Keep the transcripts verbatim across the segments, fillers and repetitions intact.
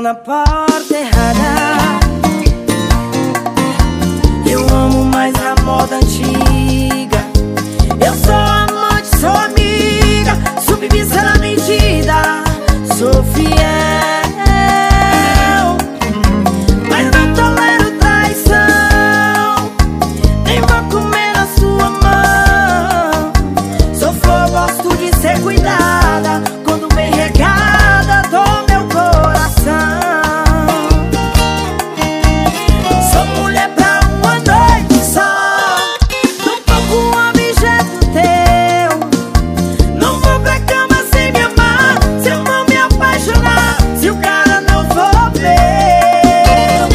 na porta errada. Eu amo mais a moda antiga. Eu sou amante, sou amiga, submissa na medida, sou fiel, mas não tolero traição, nem vou comer na sua mão. Sou flor, gosto de ser cuidada, quando bem regada dou meu coração. Sou mulher pra uma noite só, não tô com um objeto teu. Não vou pra cama sem me amar, se eu não me apaixonar, se o cara não for meu.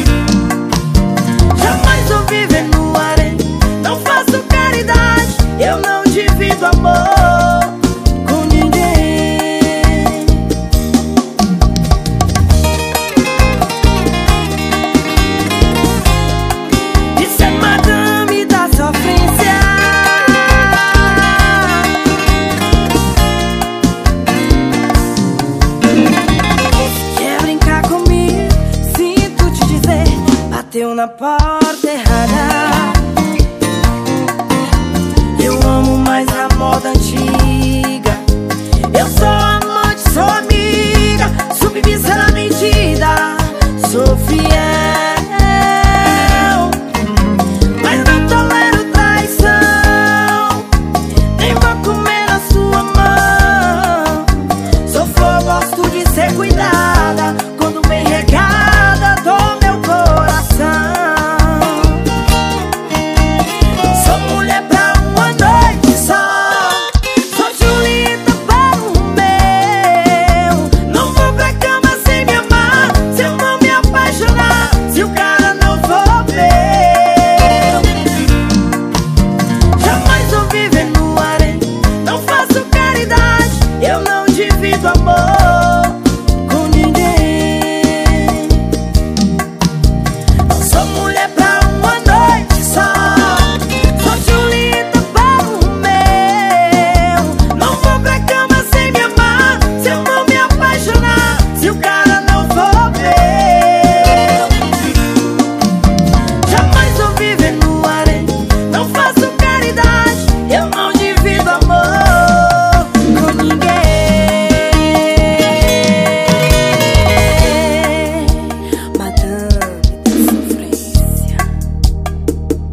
Jamais vou viver no harém, não faço caridade, eu não divido amor com ninguém. Isso é madame da sofrência. Quer brincar comigo? Sinto te dizer, bateu na porta errada.